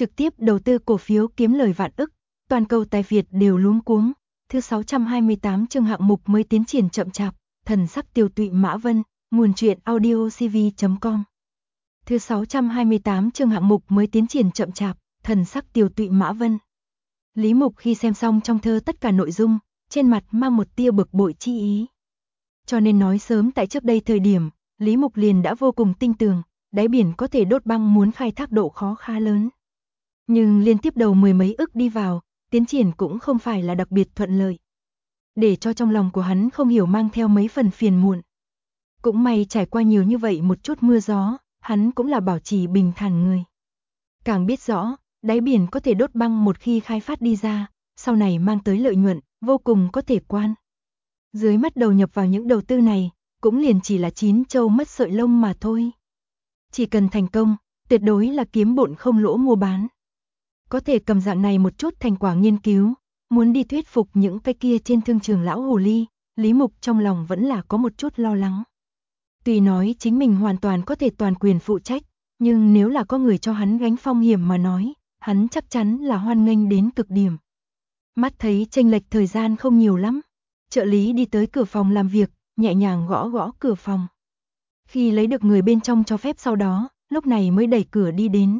trực tiếp đầu tư cổ phiếu kiếm lời vạn ức, toàn cầu tài Việt đều luống cuống. Thứ 628 chương hạng mục mới tiến triển chậm chạp, thần sắc tiều tụy Mã Vân, nguồn truyện audiocv.com. Thứ 628 chương hạng mục mới tiến triển chậm chạp, thần sắc tiều tụy Mã Vân. Lý Mục khi xem xong trong thơ tất cả nội dung, trên mặt mang một tia bực bội chi ý. Cho nên nói sớm tại trước đây thời điểm, Lý Mục liền đã vô cùng tin tưởng, đáy biển có thể đốt băng muốn khai thác độ khó khá lớn. Nhưng liên tiếp đầu mười mấy ức đi vào, tiến triển cũng không phải là đặc biệt thuận lợi. Để cho trong lòng của hắn không hiểu mang theo mấy phần phiền muộn. Cũng may trải qua nhiều như vậy một chút mưa gió, hắn cũng là bảo trì bình thản người. Càng biết rõ, đáy biển có thể đốt băng một khi khai phát đi ra, sau này mang tới lợi nhuận, vô cùng có thể quan. Dưới mắt đầu nhập vào những đầu tư này, cũng liền chỉ là chín châu mất sợi lông mà thôi. Chỉ cần thành công, tuyệt đối là kiếm bộn không lỗ mua bán. Có thể cầm dạng này một chút thành quả nghiên cứu, muốn đi thuyết phục những cái kia trên thương trường lão hồ ly, Lý Mục trong lòng vẫn là có một chút lo lắng. Tuy nói chính mình hoàn toàn có thể toàn quyền phụ trách, nhưng nếu là có người cho hắn gánh phong hiểm mà nói, hắn chắc chắn là hoan nghênh đến cực điểm. Mắt thấy chênh lệch thời gian không nhiều lắm, trợ lý đi tới cửa phòng làm việc, nhẹ nhàng gõ gõ cửa phòng. Khi lấy được người bên trong cho phép sau đó, lúc này mới đẩy cửa đi đến.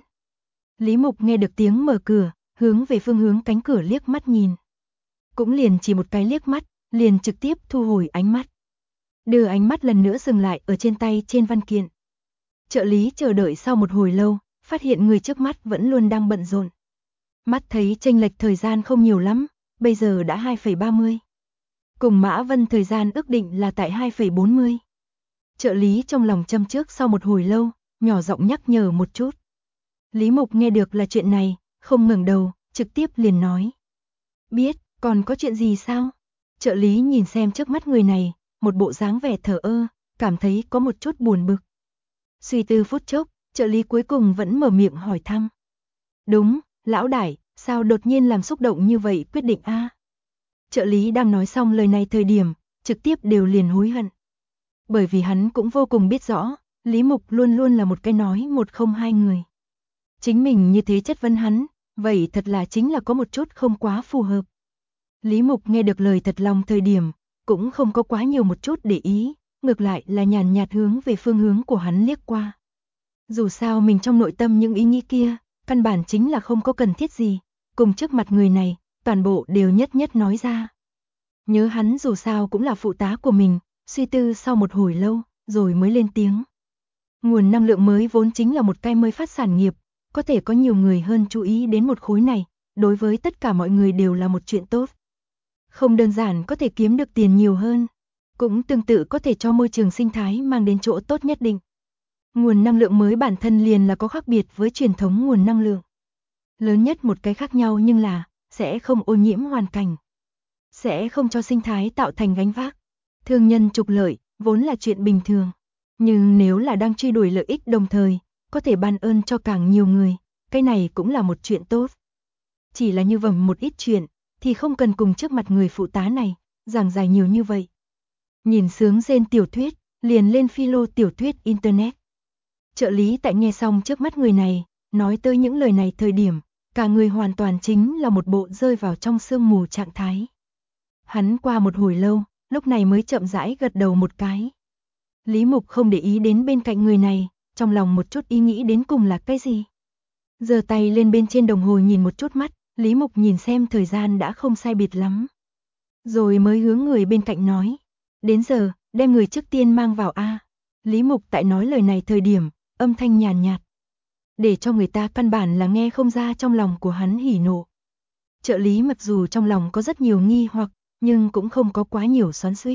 Lý Mục nghe được tiếng mở cửa, hướng về phương hướng cánh cửa liếc mắt nhìn. Cũng liền chỉ một cái liếc mắt, liền trực tiếp thu hồi ánh mắt. Đưa ánh mắt lần nữa dừng lại ở trên tay trên văn kiện. Trợ lý chờ đợi sau một hồi lâu, phát hiện người trước mắt vẫn luôn đang bận rộn. Mắt thấy chênh lệch thời gian không nhiều lắm, bây giờ đã 2,30. Cùng Mã Vân thời gian ước định là tại 2,40. Trợ lý trong lòng châm trước sau một hồi lâu, nhỏ giọng nhắc nhở một chút. Lý Mục nghe được là chuyện này, không ngẩng đầu, trực tiếp liền nói. Biết, còn có chuyện gì sao? Trợ lý nhìn xem trước mắt người này, một bộ dáng vẻ thờ ơ, cảm thấy có một chút buồn bực. Suy tư phút chốc, trợ lý cuối cùng vẫn mở miệng hỏi thăm. Đúng, lão đại, sao đột nhiên làm xúc động như vậy quyết định a? Trợ lý đang nói xong lời này thời điểm, trực tiếp đều liền hối hận. Bởi vì hắn cũng vô cùng biết rõ, Lý Mục luôn luôn là một cái nói một không hai người. Chính mình như thế chất vấn hắn, vậy thật là chính là có một chút không quá phù hợp. Lý Mục nghe được lời thật lòng thời điểm, cũng không có quá nhiều một chút để ý, ngược lại là nhàn nhạt hướng về phương hướng của hắn liếc qua. Dù sao mình trong nội tâm những ý nghĩ kia, căn bản chính là không có cần thiết gì, cùng trước mặt người này, toàn bộ đều nhất nhất nói ra. Nhớ hắn dù sao cũng là phụ tá của mình, suy tư sau một hồi lâu, rồi mới lên tiếng. Nguồn năng lượng mới vốn chính là một cái mới phát sản nghiệp, có thể có nhiều người hơn chú ý đến một khối này, đối với tất cả mọi người đều là một chuyện tốt. Không đơn giản có thể kiếm được tiền nhiều hơn, cũng tương tự có thể cho môi trường sinh thái mang đến chỗ tốt nhất định. Nguồn năng lượng mới bản thân liền là có khác biệt với truyền thống nguồn năng lượng. Lớn nhất một cái khác nhau nhưng là, sẽ không ô nhiễm hoàn cảnh. Sẽ không cho sinh thái tạo thành gánh vác. Thương nhân trục lợi, vốn là chuyện bình thường. Nhưng nếu là đang truy đuổi lợi ích đồng thời, có thể ban ơn cho càng nhiều người, cái này cũng là một chuyện tốt. Chỉ là như vậy một ít chuyện, thì không cần cùng trước mặt người phụ tá này, giảng dài nhiều như vậy. Nhìn sướng rên tiểu thuyết, liền lên philo tiểu thuyết Internet. Trợ lý tại nghe xong trước mắt người này, nói tới những lời này thời điểm, cả người hoàn toàn chính là một bộ rơi vào trong sương mù trạng thái. Hắn qua một hồi lâu, lúc này mới chậm rãi gật đầu một cái. Lý Mục không để ý đến bên cạnh người này, trong lòng một chút ý nghĩ đến cùng là cái gì. Giơ tay lên bên trên đồng hồ nhìn một chút mắt, Lý Mục nhìn xem thời gian đã không sai biệt lắm. Rồi mới hướng người bên cạnh nói. Đến giờ, đem người trước tiên mang vào a. Lý Mục tại nói lời này thời điểm, âm thanh nhàn nhạt. Để cho người ta căn bản là nghe không ra trong lòng của hắn hỉ nộ. Trợ lý mặc dù trong lòng có rất nhiều nghi hoặc, nhưng cũng không có quá nhiều xoắn xuýt.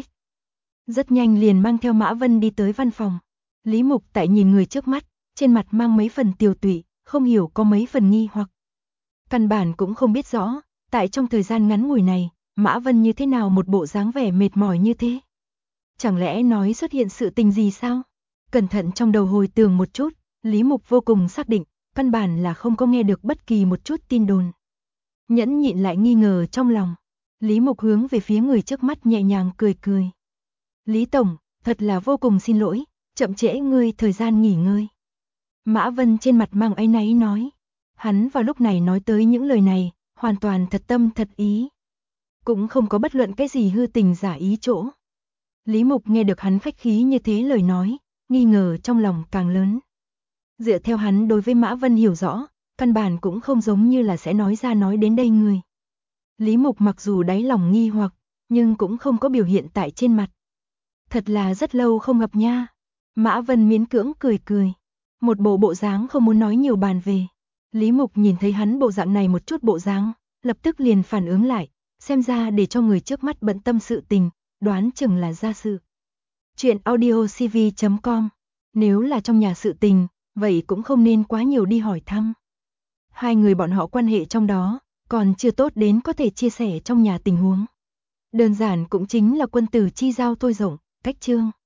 Rất nhanh liền mang theo Mã Vân đi tới văn phòng. Lý Mục tại nhìn người trước mắt, trên mặt mang mấy phần tiều tụy, không hiểu có mấy phần nghi hoặc. Căn bản cũng không biết rõ, tại trong thời gian ngắn ngủi này, Mã Vân như thế nào một bộ dáng vẻ mệt mỏi như thế. Chẳng lẽ nói xuất hiện sự tình gì sao? Cẩn thận trong đầu hồi tưởng một chút, Lý Mục vô cùng xác định, căn bản là không có nghe được bất kỳ một chút tin đồn. Nhẫn nhịn lại nghi ngờ trong lòng. Lý Mục hướng về phía người trước mắt nhẹ nhàng cười cười. Lý Tổng, thật là vô cùng xin lỗi, chậm trễ ngươi thời gian nghỉ ngơi. Mã Vân trên mặt mang áy náy nói. Hắn vào lúc này nói tới những lời này, hoàn toàn thật tâm thật ý. Cũng không có bất luận cái gì hư tình giả ý chỗ. Lý Mục nghe được hắn khách khí như thế lời nói, nghi ngờ trong lòng càng lớn. Dựa theo hắn đối với Mã Vân hiểu rõ, căn bản cũng không giống như là sẽ nói ra nói đến đây người. Lý Mục mặc dù đáy lòng nghi hoặc, nhưng cũng không có biểu hiện tại trên mặt. Thật là rất lâu không gặp nha. Mã Vân miễn cưỡng cười cười. Một bộ dáng không muốn nói nhiều bàn về. Lý Mục nhìn thấy hắn bộ dạng này một chút bộ dáng, lập tức liền phản ứng lại. Xem ra để cho người trước mắt bận tâm sự tình, đoán chừng là gia sự. Chuyện audiocv.com. Nếu là trong nhà sự tình, vậy cũng không nên quá nhiều đi hỏi thăm. Hai người bọn họ quan hệ trong đó, còn chưa tốt đến có thể chia sẻ trong nhà tình huống. Đơn giản cũng chính là quân tử chi giao thôi rộng, cách chương.